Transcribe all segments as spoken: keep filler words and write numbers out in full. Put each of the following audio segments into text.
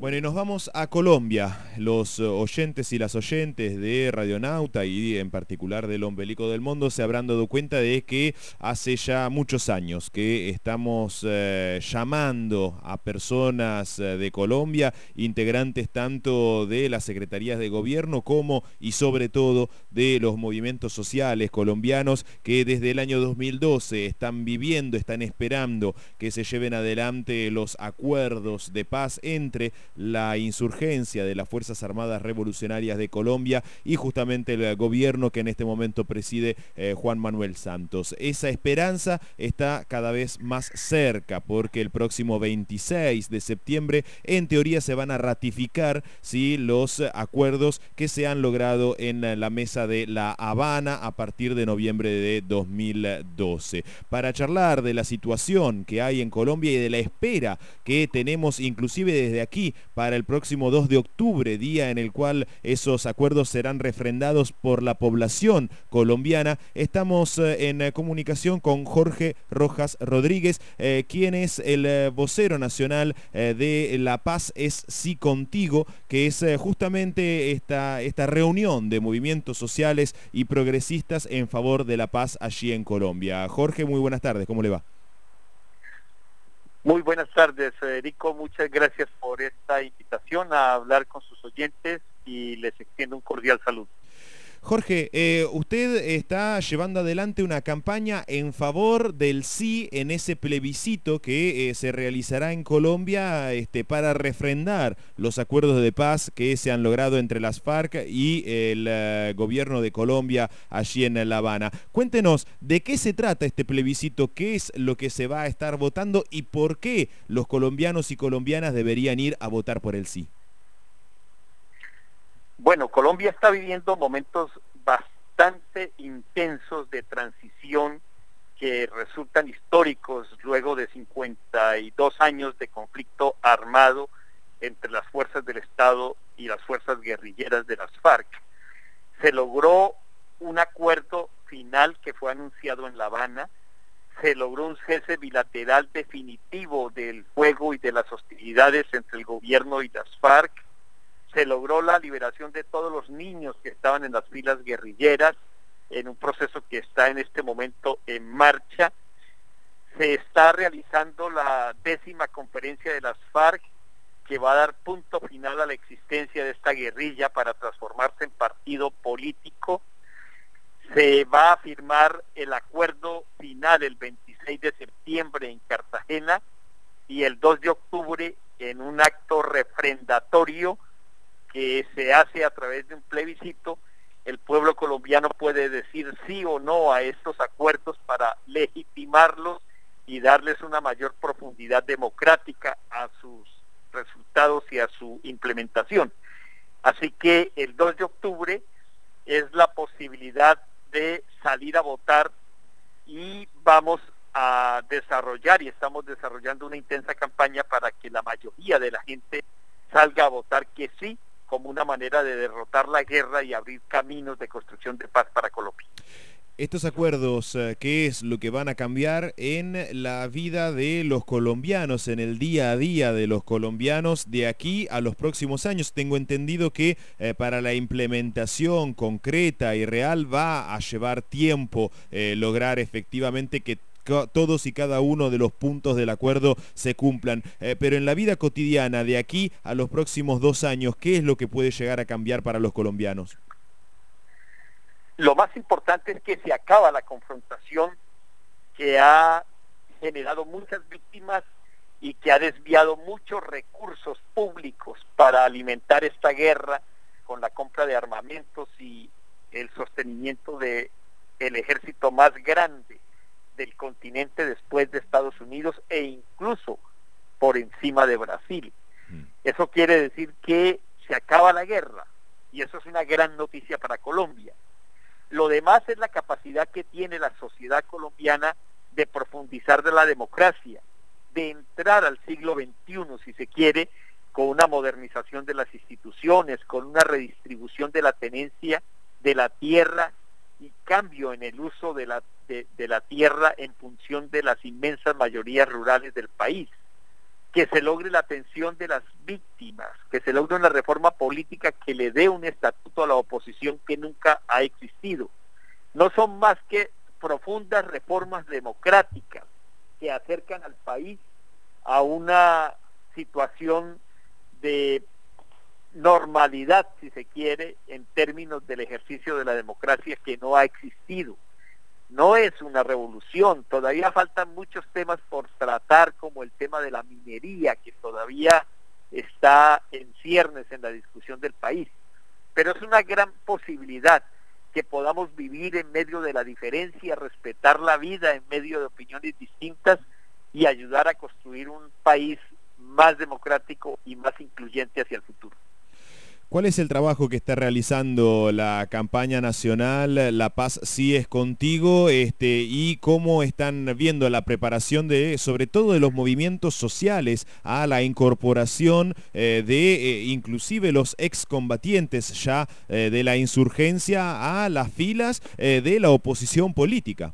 Bueno, y nos vamos a Colombia. Los oyentes y las oyentes de Radionauta y en particular del Ombelico del Mundo se habrán dado cuenta de que hace ya muchos años que estamos eh, llamando a personas eh, de Colombia, integrantes tanto de las secretarías de gobierno como y sobre todo de los movimientos sociales colombianos que desde el año dos mil doce están viviendo, están esperando que se lleven adelante los acuerdos de paz entre la insurgencia de las Fuerzas Armadas Revolucionarias de Colombia y justamente el gobierno que en este momento preside eh, Juan Manuel Santos. Esa esperanza está cada vez más cerca porque el próximo veintiséis de septiembre en teoría se van a ratificar ¿sí? los acuerdos que se han logrado en la mesa de La Habana a partir de noviembre de dos mil doce. Para charlar de la situación que hay en Colombia y de la espera que tenemos inclusive desde aquí para el próximo dos de octubre, día en el cual esos acuerdos serán refrendados por la población colombiana. Estamos eh, en eh, comunicación con Jorge Rojas Rodríguez, eh, quien es el eh, vocero nacional eh, de La Paz es Sí Contigo, que es eh, justamente esta, esta reunión de movimientos sociales y progresistas en favor de la paz allí en Colombia. Jorge, muy buenas tardes, ¿cómo le va? Muy buenas tardes, Federico. Muchas gracias por esta invitación a hablar con sus oyentes y les extiendo un cordial saludo. Jorge, eh, usted está llevando adelante una campaña en favor del sí en ese plebiscito que eh, se realizará en Colombia este, para refrendar los acuerdos de paz que se han logrado entre las FARC y el eh, gobierno de Colombia allí en La Habana. Cuéntenos, ¿de qué se trata este plebiscito? ¿Qué es lo que se va a estar votando y por qué los colombianos y colombianas deberían ir a votar por el sí? Bueno, Colombia está viviendo momentos bastante intensos de transición que resultan históricos luego de cincuenta y dos años de conflicto armado entre las fuerzas del Estado y las fuerzas guerrilleras de las FARC. Se logró un acuerdo final que fue anunciado en La Habana, se logró un cese bilateral definitivo del fuego y de las hostilidades entre el gobierno y las FARC, se logró la liberación de todos los niños que estaban en las filas guerrilleras, en un proceso que está en este momento en marcha. Se está realizando la décima conferencia de las FARC, que va a dar punto final a la existencia de esta guerrilla para transformarse en partido político. Se va a firmar el acuerdo final el veintiséis de septiembre en Cartagena y el dos de octubre en un acto refrendatorio que se hace a través de un plebiscito. El pueblo colombiano puede decir sí o no a estos acuerdos para legitimarlos y darles una mayor profundidad democrática a sus resultados y a su implementación. Así que el dos de octubre es la posibilidad de salir a votar y vamos a desarrollar y estamos desarrollando una intensa campaña para que la mayoría de la gente salga a votar que sí, como una manera de derrotar la guerra y abrir caminos de construcción de paz para Colombia. Estos acuerdos, ¿qué es lo que van a cambiar en la vida de los colombianos, en el día a día de los colombianos de aquí a los próximos años? Tengo entendido que eh, para la implementación concreta y real va a llevar tiempo eh, lograr efectivamente que todos y cada uno de los puntos del acuerdo se cumplan, eh, pero en la vida cotidiana de aquí a los próximos dos años, ¿qué es lo que puede llegar a cambiar para los colombianos? Lo más importante es que se acaba la confrontación que ha generado muchas víctimas y que ha desviado muchos recursos públicos para alimentar esta guerra con la compra de armamentos y el sostenimiento de el ejército más grande del continente después de Estados Unidos e incluso por encima de Brasil. Mm. Eso quiere decir que se acaba la guerra y eso es una gran noticia para Colombia. Lo demás es la capacidad que tiene la sociedad colombiana de profundizar de la democracia, de entrar al siglo veintiuno, si se quiere, con una modernización de las instituciones, con una redistribución de la tenencia de la tierra y cambio en el uso de la, de, de la tierra en función de las inmensas mayorías rurales del país, que se logre la atención de las víctimas, que se logre una reforma política que le dé un estatuto a la oposición que nunca ha existido. No son más que profundas reformas democráticas que acercan al país a una situación de normalidad, si se quiere, en términos del ejercicio de la democracia que no ha existido. No es una revolución, todavía faltan muchos temas por tratar, como el tema de la minería, que todavía está en ciernes en la discusión del país, pero es una gran posibilidad que podamos vivir en medio de la diferencia, respetar la vida en medio de opiniones distintas y ayudar a construir un país más democrático y más incluyente hacia el futuro. ¿Cuál es el trabajo que está realizando la campaña nacional La Paz sí es contigo, este, y cómo están viendo la preparación de, sobre todo, de los movimientos sociales a la incorporación eh, de eh, inclusive los excombatientes ya eh, de la insurgencia a las filas eh, de la oposición política?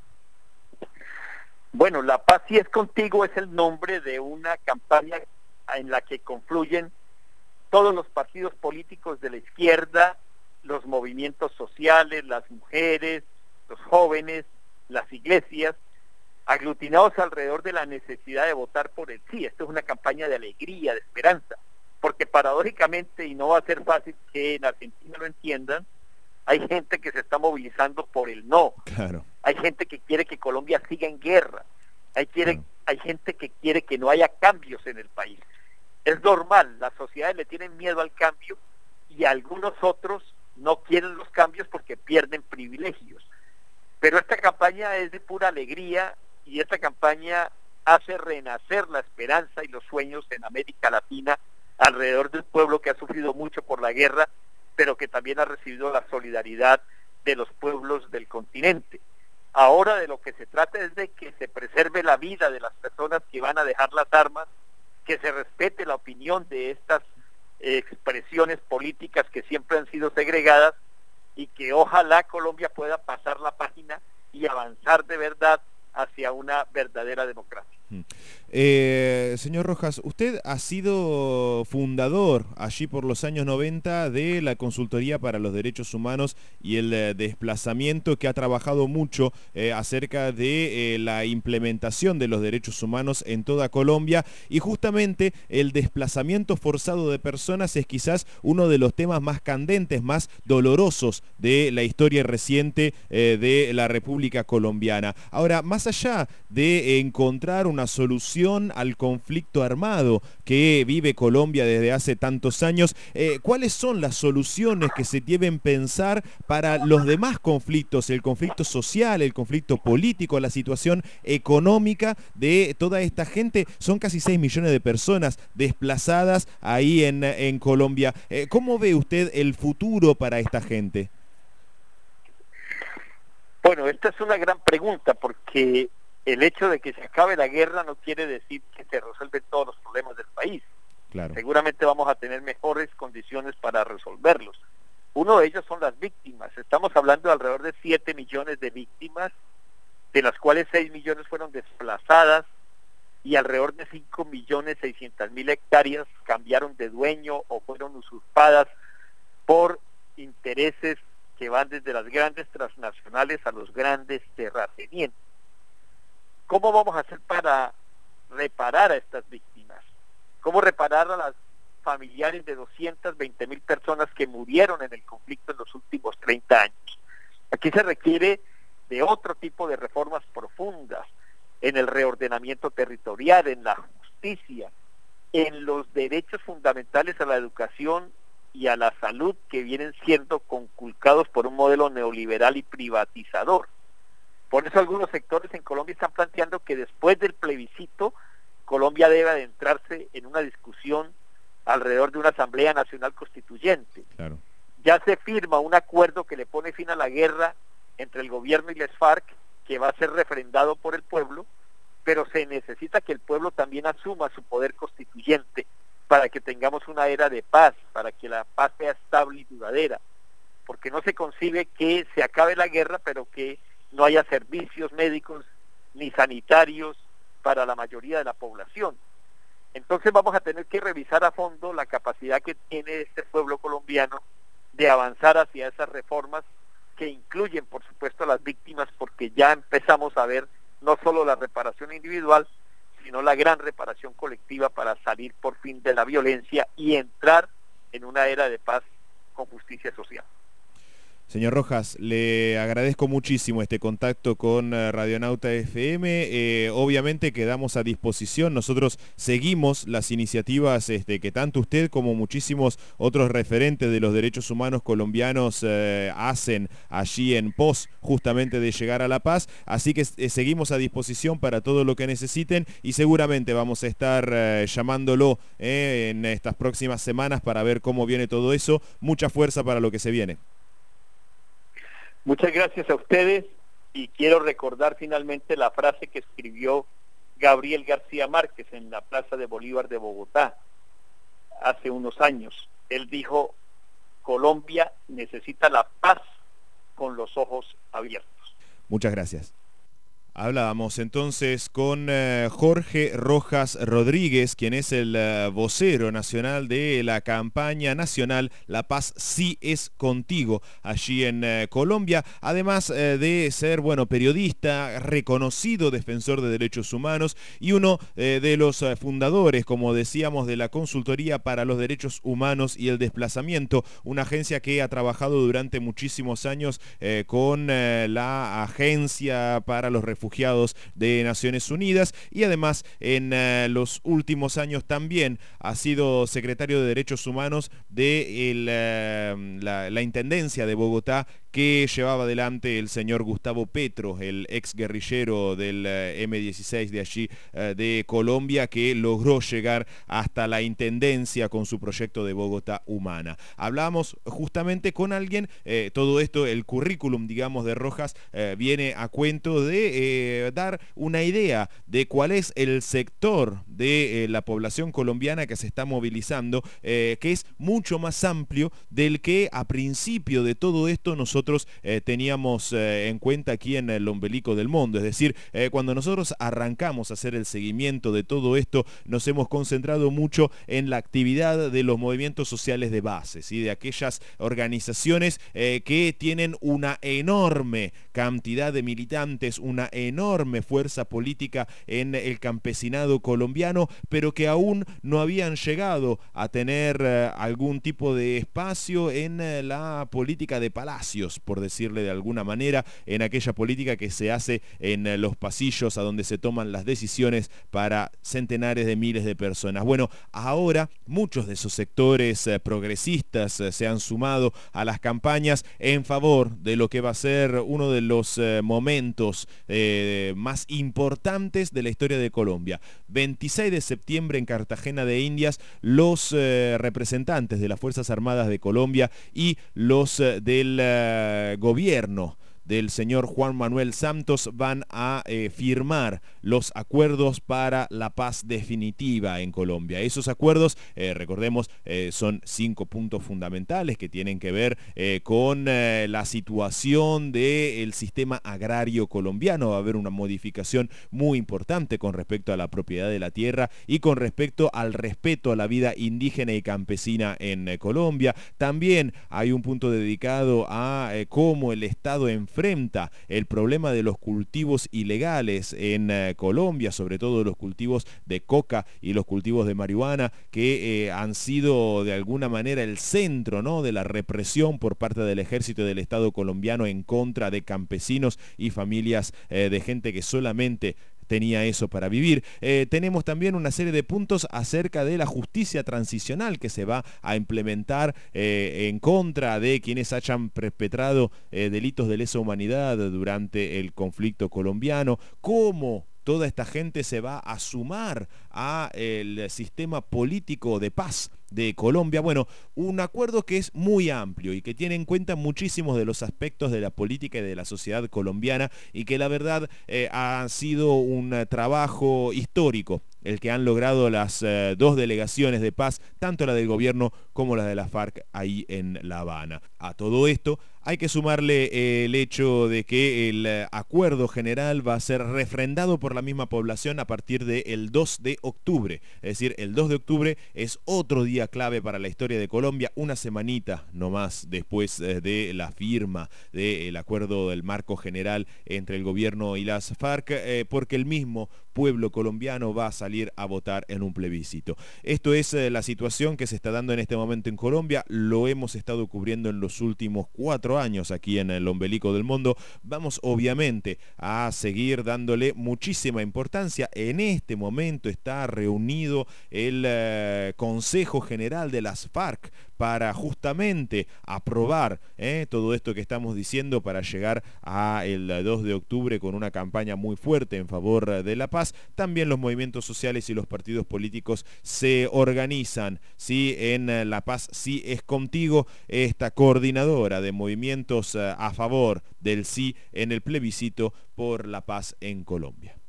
Bueno, La Paz sí es contigo es el nombre de una campaña en la que confluyen todos los partidos políticos de la izquierda, los movimientos sociales, las mujeres, los jóvenes, las iglesias, aglutinados alrededor de la necesidad de votar por el sí. Esto es una campaña de alegría, de esperanza, porque paradójicamente, y no va a ser fácil que en Argentina lo entiendan, hay gente que se está movilizando por el no. Claro. Hay gente que quiere que Colombia siga en guerra. Hay, quiere, claro. hay gente que quiere que no haya cambios en el país. Es normal, las sociedades le tienen miedo al cambio y algunos otros no quieren los cambios porque pierden privilegios. Pero esta campaña es de pura alegría y esta campaña hace renacer la esperanza y los sueños en América Latina alrededor del pueblo que ha sufrido mucho por la guerra, pero que también ha recibido la solidaridad de los pueblos del continente. Ahora de lo que se trata es de que se preserve la vida de las personas que van a dejar las armas, que se respete la opinión de estas eh, expresiones políticas que siempre han sido segregadas y que ojalá Colombia pueda pasar la página y avanzar de verdad hacia una verdadera democracia. Eh, señor Rojas, usted ha sido fundador allí por los años noventa de la Consultoría para los Derechos Humanos y el eh, Desplazamiento, que ha trabajado mucho eh, acerca de eh, la implementación de los derechos humanos en toda Colombia, y justamente el desplazamiento forzado de personas es quizás uno de los temas más candentes, más dolorosos de la historia reciente eh, de la República Colombiana. Ahora, más allá de encontrar una solución al conflicto armado que vive Colombia desde hace tantos años, eh, ¿cuáles son las soluciones que se deben pensar para los demás conflictos, el conflicto social, el conflicto político, la situación económica de toda esta gente? Son casi seis millones de personas desplazadas ahí en, en Colombia. Eh, ¿Cómo ve usted el futuro para esta gente? Bueno, esta es una gran pregunta, porque el hecho de que se acabe la guerra no quiere decir que se resuelven todos los problemas del país. Claro. Seguramente vamos a tener mejores condiciones para resolverlos. Uno de ellos son las víctimas. Estamos hablando de alrededor de siete millones de víctimas, de las cuales seis millones fueron desplazadas y alrededor de cinco millones seiscientas mil hectáreas cambiaron de dueño o fueron usurpadas por intereses que van desde las grandes transnacionales a los grandes terratenientes. ¿Cómo vamos a hacer para reparar a estas víctimas? ¿Cómo reparar a las familiares de doscientas veinte mil personas que murieron en el conflicto en los últimos treinta años? Aquí se requiere de otro tipo de reformas profundas en el reordenamiento territorial, en la justicia, en los derechos fundamentales a la educación y a la salud, que vienen siendo conculcados por un modelo neoliberal y privatizador. Por eso algunos sectores en Colombia están planteando que después del plebiscito Colombia debe adentrarse en una discusión alrededor de una Asamblea Nacional Constituyente. Claro. Ya se firma un acuerdo que le pone fin a la guerra entre el gobierno y las FARC, que va a ser refrendado por el pueblo, pero se necesita que el pueblo también asuma su poder constituyente para que tengamos una era de paz, para que la paz sea estable y duradera, porque no se concibe que se acabe la guerra pero que no haya servicios médicos ni sanitarios para la mayoría de la población. Entonces vamos a tener que revisar a fondo la capacidad que tiene este pueblo colombiano de avanzar hacia esas reformas que incluyen, por supuesto, a las víctimas, porque ya empezamos a ver no solo la reparación individual, sino la gran reparación colectiva para salir por fin de la violencia y entrar en una era de paz con justicia social. Señor Rojas, le agradezco muchísimo este contacto con Radionauta F M. Eh, obviamente quedamos a disposición. Nosotros seguimos las iniciativas este, que tanto usted como muchísimos otros referentes de los derechos humanos colombianos eh, hacen allí en pos justamente de llegar a la paz. Así que eh, seguimos a disposición para todo lo que necesiten y seguramente vamos a estar eh, llamándolo eh, en estas próximas semanas para ver cómo viene todo eso. Mucha fuerza para lo que se viene. Muchas gracias a ustedes y quiero recordar finalmente la frase que escribió Gabriel García Márquez en la Plaza de Bolívar de Bogotá hace unos años. Él dijo: Colombia necesita la paz con los ojos abiertos. Muchas gracias. Hablábamos entonces con eh, Jorge Rojas Rodríguez, quien es el eh, vocero nacional de la campaña nacional La Paz sí es contigo, allí en eh, Colombia, además eh, de ser, bueno, periodista, reconocido defensor de derechos humanos y uno eh, de los eh, fundadores, como decíamos, de la Consultoría para los Derechos Humanos y el Desplazamiento, una agencia que ha trabajado durante muchísimos años eh, con eh, la Agencia para los Refugiados de Naciones Unidas y además en uh, los últimos años también ha sido secretario de Derechos Humanos de el, uh, la, la Intendencia de Bogotá, que llevaba adelante el señor Gustavo Petro, el ex guerrillero del uh, eme dieciséis de allí uh, de Colombia, que logró llegar hasta la Intendencia con su proyecto de Bogotá Humana. Hablamos justamente con alguien, eh, todo esto, el currículum, digamos, de Rojas, eh, viene a cuento de eh, dar una idea de cuál es el sector de eh, la población colombiana que se está movilizando, eh, que es mucho más amplio del que a principio de todo esto nosotros Eh, teníamos eh, en cuenta aquí en el Ombelico del Mundo. Es decir, eh, cuando nosotros arrancamos a hacer el seguimiento de todo esto, nos hemos concentrado mucho en la actividad de los movimientos sociales de base, ¿sí? De aquellas organizaciones eh, que tienen una enorme cantidad de militantes, una enorme fuerza política en el campesinado colombiano, pero que aún no habían llegado a tener eh, algún tipo de espacio en eh, la política de palacios, por decirle de alguna manera, en aquella política que se hace en eh, los pasillos a donde se toman las decisiones para centenares de miles de personas. Bueno, ahora muchos de esos sectores eh, progresistas eh, se han sumado a las campañas en favor de lo que va a ser uno de los eh, momentos eh, más importantes de la historia de Colombia. veintiséis de septiembre en Cartagena de Indias, los eh, representantes de las Fuerzas Armadas de Colombia y los eh, del eh, gobierno del señor Juan Manuel Santos van a eh, firmar los acuerdos para la paz definitiva en Colombia. Esos acuerdos, eh, recordemos, eh, son cinco puntos fundamentales que tienen que ver eh, con eh, la situación del sistema agrario colombiano. Va a haber una modificación muy importante con respecto a la propiedad de la tierra y con respecto al respeto a la vida indígena y campesina en eh, Colombia. También hay un punto dedicado a eh, cómo el Estado enfrenta enfrenta el problema de los cultivos ilegales en eh, Colombia, sobre todo los cultivos de coca y los cultivos de marihuana, que eh, han sido de alguna manera el centro, ¿no?, de la represión por parte del ejército y del Estado colombiano en contra de campesinos y familias eh, de gente que solamente tenía eso para vivir. Eh, tenemos también una serie de puntos acerca de la justicia transicional que se va a implementar eh, en contra de quienes hayan perpetrado eh, delitos de lesa humanidad durante el conflicto colombiano. ¿Cómo toda esta gente se va a sumar a el sistema político de paz de Colombia? Bueno, un acuerdo que es muy amplio y que tiene en cuenta muchísimos de los aspectos de la política y de la sociedad colombiana y que la verdad eh, ha sido un trabajo histórico el que han logrado las eh, dos delegaciones de paz, tanto la del gobierno como la de la FARC ahí en La Habana. A todo esto hay que sumarle el hecho de que el acuerdo general va a ser refrendado por la misma población a partir del dos de octubre. Es decir, el dos de octubre es otro día clave para la historia de Colombia, una semanita nomás después de la firma del acuerdo del marco general entre el gobierno y las FARC, eh, porque el mismo pueblo colombiano va a salir a votar en un plebiscito. Esto es eh, la situación que se está dando en este momento en Colombia, lo hemos estado cubriendo en los últimos cuatro años aquí en el Ombelico del Mundo. Vamos obviamente a seguir dándole muchísima importancia. En este momento está reunido el eh, Consejo General de las FARC para justamente aprobar eh, todo esto que estamos diciendo para llegar a el dos de octubre con una campaña muy fuerte en favor de la paz. También los movimientos sociales y los partidos políticos se organizan, ¿sí? En La Paz Sí es Contigo, esta coordinadora de movimientos a favor del sí en el plebiscito por la paz en Colombia.